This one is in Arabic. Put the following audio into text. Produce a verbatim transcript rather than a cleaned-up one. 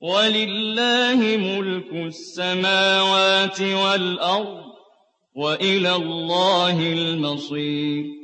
وَلِلَّهِ مُلْكُ السَّمَاوَاتِ وَالْأَرْضِ ۖ وَإِلَى اللَّهِ الْمَصِيرُ